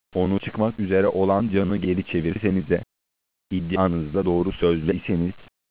onu çıkmak üzere olan canı geri çevirsenize. İddianızda doğru sözlü iseniz